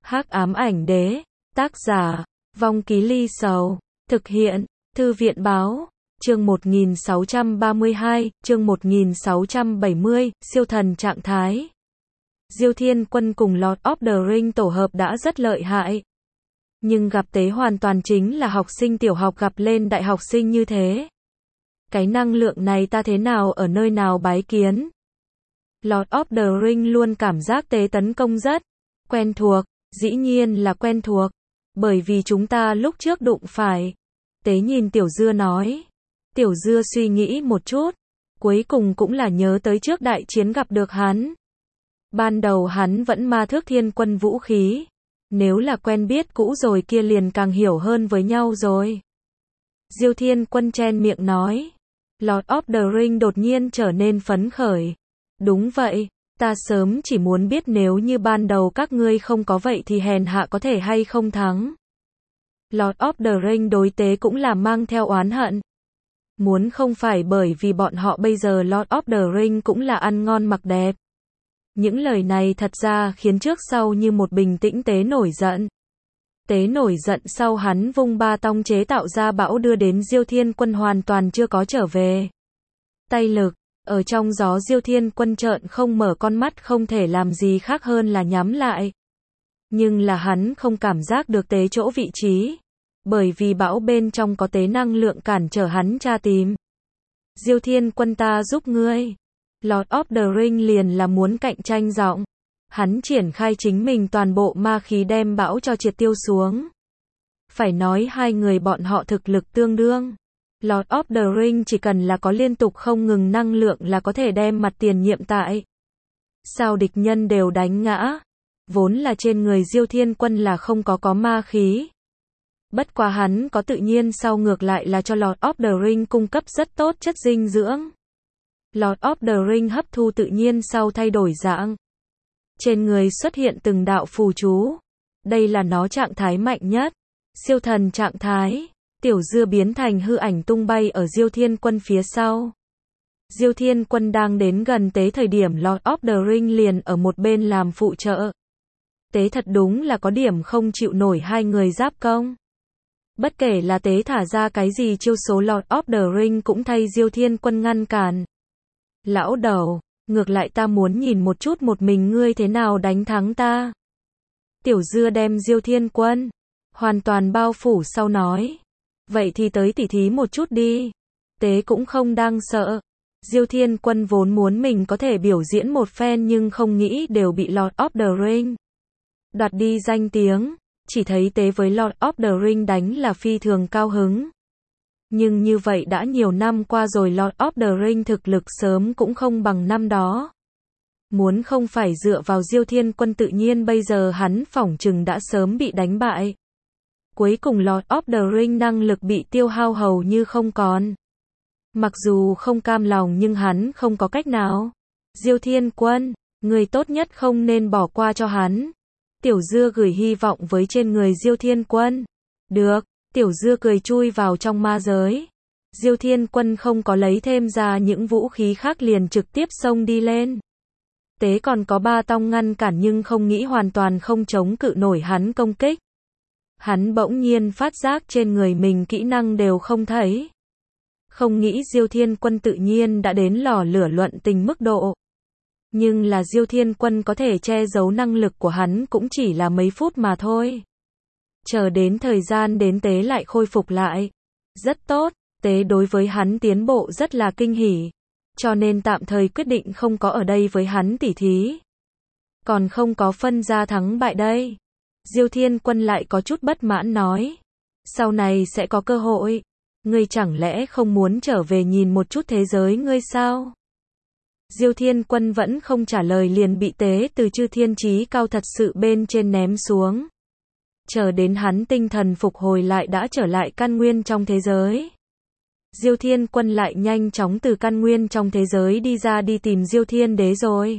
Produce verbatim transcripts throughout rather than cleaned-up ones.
Hắc ám ảnh đế, tác giả, Vong Ký Ly Sầu, thực hiện, Thư viện Báo, chương một nghìn sáu trăm ba mươi hai, chương một nghìn sáu trăm bảy mươi, siêu thần trạng thái. Diêu Thiên Quân cùng Lord of the Ring tổ hợp đã rất lợi hại. Nhưng gặp tế hoàn toàn chính là học sinh tiểu học gặp lên đại học sinh như thế. Cái năng lượng này ta thế nào ở nơi nào bái kiến. Lord of the Ring luôn cảm giác tế tấn công rất quen thuộc, dĩ nhiên là quen thuộc, bởi vì chúng ta lúc trước đụng phải. Tế nhìn Tiểu Dưa nói. Tiểu Dưa suy nghĩ một chút, cuối cùng cũng là nhớ tới trước đại chiến gặp được hắn. Ban đầu hắn vẫn ma thước thiên quân vũ khí. Nếu là quen biết cũ rồi kia liền càng hiểu hơn với nhau rồi. Diêu Thiên Quân chen miệng nói. Lord of the Ring đột nhiên trở nên phấn khởi. Đúng vậy, ta sớm chỉ muốn biết nếu như ban đầu các ngươi không có vậy thì hèn hạ có thể hay không thắng. Lord of the Ring đối tế cũng là mang theo oán hận. Muốn không phải bởi vì bọn họ bây giờ Lord of the Ring cũng là ăn ngon mặc đẹp. Những lời này thật ra khiến trước sau như một bình tĩnh tế nổi giận. Tế nổi giận sau hắn vung ba tong chế tạo ra bão đưa đến Diêu Thiên Quân hoàn toàn chưa có trở về. Tay lực, ở trong gió Diêu Thiên Quân trợn không mở con mắt không thể làm gì khác hơn là nhắm lại. Nhưng là hắn không cảm giác được tế chỗ vị trí. Bởi vì bão bên trong có tế năng lượng cản trở hắn tra tìm. Diêu Thiên Quân ta giúp ngươi. Lord of the Ring liền là muốn cạnh tranh giọng. Hắn triển khai chính mình toàn bộ ma khí đem bão cho triệt tiêu xuống. Phải nói hai người bọn họ thực lực tương đương. Lord of the Ring chỉ cần là có liên tục không ngừng năng lượng là có thể đem mặt tiền nhiệm tại. Sao địch nhân đều đánh ngã. Vốn là trên người Diêu Thiên Quân là không có có ma khí. Bất quá hắn có tự nhiên sau ngược lại là cho Lord of the Ring cung cấp rất tốt chất dinh dưỡng. Lord of the Ring hấp thu tự nhiên sau thay đổi dạng. Trên người xuất hiện từng đạo phù chú. Đây là nó trạng thái mạnh nhất. Siêu thần trạng thái. Tiểu Dưa biến thành hư ảnh tung bay ở Diêu Thiên Quân phía sau. Diêu Thiên Quân đang đến gần tế thời điểm Lord of the Ring liền ở một bên làm phụ trợ. Tế thật đúng là có điểm không chịu nổi hai người giáp công. Bất kể là tế thả ra cái gì chiêu số Lord of the Ring cũng thay Diêu Thiên Quân ngăn cản. Lão đầu, ngược lại ta muốn nhìn một chút một mình ngươi thế nào đánh thắng ta. Tiểu Dưa đem Diêu Thiên Quân hoàn toàn bao phủ sau nói. Vậy thì tới tỉ thí một chút đi. Tế cũng không đang sợ. Diêu Thiên Quân vốn muốn mình có thể biểu diễn một phen nhưng không nghĩ đều bị Lord of the Ring đoạt đi danh tiếng. Chỉ thấy tế với Lord of the Ring đánh là phi thường cao hứng. Nhưng như vậy đã nhiều năm qua rồi Lord of the Ring thực lực sớm cũng không bằng năm đó. Muốn không phải dựa vào Diêu Thiên Quân tự nhiên bây giờ hắn phỏng chừng đã sớm bị đánh bại. Cuối cùng Lord of the Ring năng lực bị tiêu hao hầu như không còn. Mặc dù không cam lòng nhưng hắn không có cách nào. Diêu Thiên Quân, người tốt nhất không nên bỏ qua cho hắn. Tiểu Dưa gửi hy vọng với trên người Diêu Thiên Quân. Được, Tiểu Dưa cười chui vào trong ma giới. Diêu Thiên Quân không có lấy thêm ra những vũ khí khác liền trực tiếp xông đi lên. Tế còn có ba tong ngăn cản nhưng không nghĩ hoàn toàn không chống cự nổi hắn công kích. Hắn bỗng nhiên phát giác trên người mình kỹ năng đều không thấy. Không nghĩ Diêu Thiên Quân tự nhiên đã đến lò lửa luận tình mức độ. Nhưng là Diêu Thiên Quân có thể che giấu năng lực của hắn cũng chỉ là mấy phút mà thôi. Chờ đến thời gian đến tế lại khôi phục lại. Rất tốt, tế đối với hắn tiến bộ rất là kinh hỉ. Cho nên tạm thời quyết định không có ở đây với hắn tỉ thí. Còn không có phân ra thắng bại đây. Diêu Thiên Quân lại có chút bất mãn nói. Sau này sẽ có cơ hội. Ngươi chẳng lẽ không muốn trở về nhìn một chút thế giới ngươi sao? Diêu Thiên Quân vẫn không trả lời liền bị tế từ chư thiên chí cao thật sự bên trên ném xuống. Chờ đến hắn tinh thần phục hồi lại đã trở lại căn nguyên trong thế giới. Diêu Thiên Quân lại nhanh chóng từ căn nguyên trong thế giới đi ra đi tìm Diêu Thiên Đế rồi.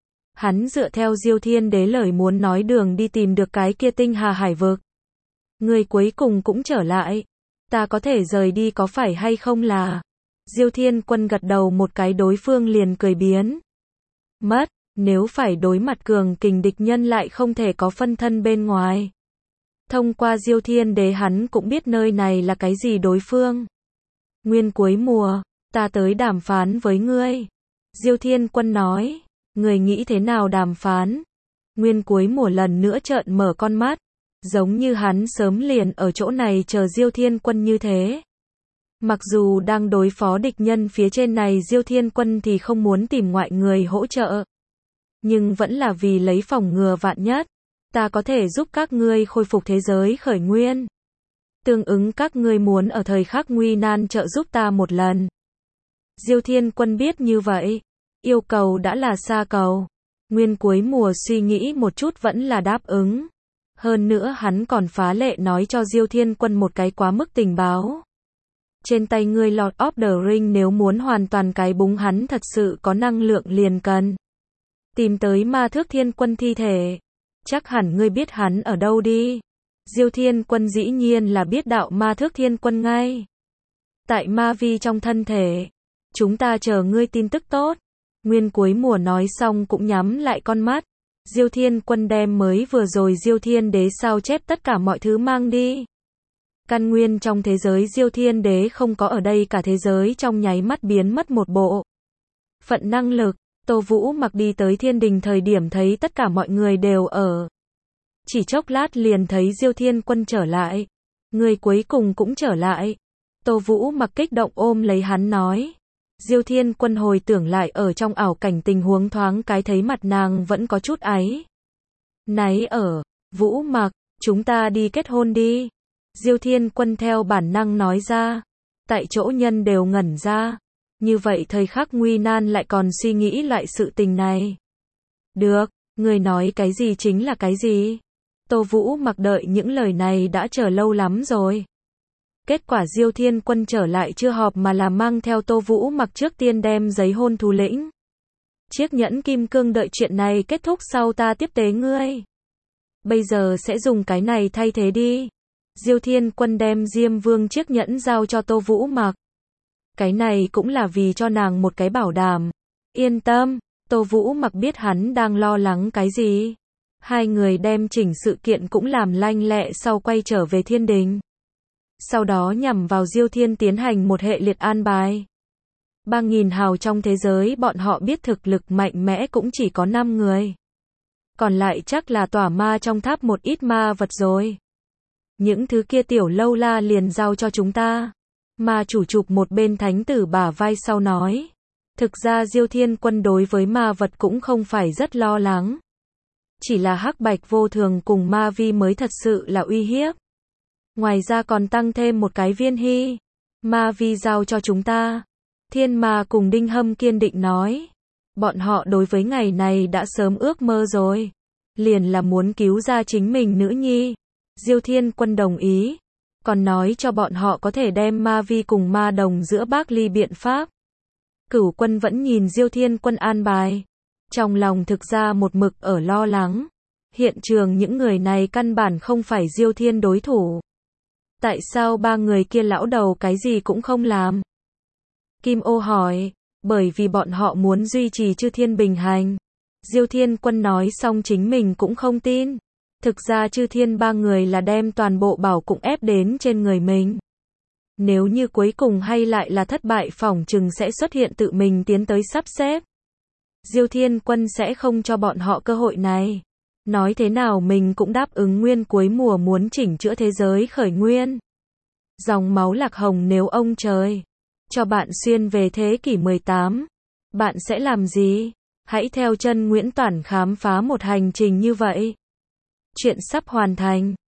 Hắn dựa theo Diêu Thiên Đế lời muốn nói đường đi tìm được cái kia tinh hà hải vực. Người cuối cùng cũng trở lại. Ta có thể rời đi có phải hay không là? Diêu Thiên Quân gật đầu một cái đối phương liền cười biến. Mất, Nếu phải đối mặt cường kình địch nhân lại không thể có phân thân bên ngoài. Thông qua Diêu Thiên Đế hắn cũng biết nơi này là cái gì đối phương. Nguyên cuối mùa, ta tới đàm phán với ngươi. Diêu Thiên Quân nói, người nghĩ thế nào đàm phán? Nguyên cuối mùa lần nữa trợn mở con mắt, giống như hắn sớm liền ở chỗ này chờ Diêu Thiên Quân như thế. Mặc dù đang đối phó địch nhân phía trên này Diêu Thiên Quân thì không muốn tìm ngoại người hỗ trợ. Nhưng vẫn là vì lấy phòng ngừa vạn nhất, ta có thể giúp các ngươi khôi phục thế giới khởi nguyên. Tương ứng các ngươi muốn ở thời khắc nguy nan trợ giúp ta một lần. Diêu Thiên Quân biết như vậy, yêu cầu đã là xa cầu. Nguyên cuối mùa suy nghĩ một chút vẫn là đáp ứng. Hơn nữa hắn còn phá lệ nói cho Diêu Thiên Quân một cái quá mức tình báo. Trên tay ngươi Lord of the Ring nếu muốn hoàn toàn cái búng hắn thật sự có năng lượng liền cần tìm tới Ma Thước Thiên Quân thi thể. Chắc hẳn ngươi biết hắn ở đâu đi. Diêu Thiên Quân dĩ nhiên là biết đạo Ma Thước Thiên Quân ngay. Tại Ma Vi trong thân thể. Chúng ta chờ ngươi tin tức tốt. Nguyên cuối mùa nói xong cũng nhắm lại con mắt. Diêu Thiên Quân đem mới vừa rồi Diêu Thiên Đế sao chép tất cả mọi thứ mang đi. Căn nguyên trong thế giới Diêu Thiên Đế không có ở đây cả thế giới trong nháy mắt biến mất một bộ phận năng lực. Tô Vũ Mặc đi tới thiên đình thời điểm thấy tất cả mọi người đều ở. Chỉ chốc lát liền thấy Diêu Thiên Quân trở lại. Người cuối cùng cũng trở lại. Tô Vũ Mặc kích động ôm lấy hắn nói. Diêu Thiên Quân hồi tưởng lại ở trong ảo cảnh tình huống thoáng cái thấy mặt nàng vẫn có chút áy náy ở. Vũ Mặc, chúng ta đi kết hôn đi. Diêu Thiên Quân theo bản năng nói ra. Tại chỗ nhân đều ngẩn ra. Như vậy thời khắc nguy nan lại còn suy nghĩ lại sự tình này. Được, người nói cái gì chính là cái gì. Tô Vũ Mặc đợi những lời này đã chờ lâu lắm rồi. Kết quả Diêu Thiên Quân trở lại chưa họp mà là mang theo Tô Vũ Mặc trước tiên đem giấy hôn thủ lĩnh. Chiếc nhẫn kim cương đợi chuyện này kết thúc sau ta tiếp tế ngươi. Bây giờ sẽ dùng cái này thay thế đi. Diêu Thiên Quân đem Diêm Vương chiếc nhẫn giao cho Tô Vũ Mặc. Cái này cũng là vì cho nàng một cái bảo đảm. Yên tâm, Tô Vũ Mặc biết hắn đang lo lắng cái gì. Hai người đem chỉnh sự kiện cũng làm lanh lẹ sau quay trở về thiên đình. Sau đó nhằm vào Diêu Thiên tiến hành một hệ liệt an bài. Ba nghìn hào trong thế giới bọn họ biết thực lực mạnh mẽ cũng chỉ có năm người. Còn lại chắc là tỏa ma trong tháp một ít ma vật rồi. Những thứ kia tiểu lâu la liền giao cho chúng ta. Ma chủ chụp một bên thánh tử bả vai sau nói. Thực ra Diêu Thiên Quân đối với ma vật cũng không phải rất lo lắng. Chỉ là hắc bạch vô thường cùng ma vi mới thật sự là uy hiếp. Ngoài ra còn tăng thêm một cái viên hy. Ma vi giao cho chúng ta. Thiên Ma cùng Đinh Hâm kiên định nói. Bọn họ đối với ngày này đã sớm ước mơ rồi. Liền là muốn cứu ra chính mình nữ nhi. Diêu Thiên Quân đồng ý. Còn nói cho bọn họ có thể đem Ma Vi cùng Ma Đồng giữa bác ly biện pháp. Cửu Quân vẫn nhìn Diêu Thiên Quân an bài. Trong lòng thực ra một mực ở lo lắng. Hiện trường những người này căn bản không phải Diêu Thiên đối thủ. Tại sao ba người kia lão đầu cái gì cũng không làm? Kim Ô hỏi. Bởi vì bọn họ muốn duy trì Chư Thiên bình hành. Diêu Thiên Quân nói xong chính mình cũng không tin. Thực ra Chư Thiên ba người là đem toàn bộ bảo cũng ép đến trên người mình. Nếu như cuối cùng hay lại là thất bại phỏng chừng sẽ xuất hiện tự mình tiến tới sắp xếp. Diêu Thiên Quân sẽ không cho bọn họ cơ hội này. Nói thế nào mình cũng đáp ứng nguyên cuối mùa muốn chỉnh chữa thế giới khởi nguyên. Dòng máu lạc hồng nếu ông trời cho bạn xuyên về thế kỷ mười tám, bạn sẽ làm gì? Hãy theo chân Nguyễn Toản khám phá một hành trình như vậy. Chuyện sắp hoàn thành.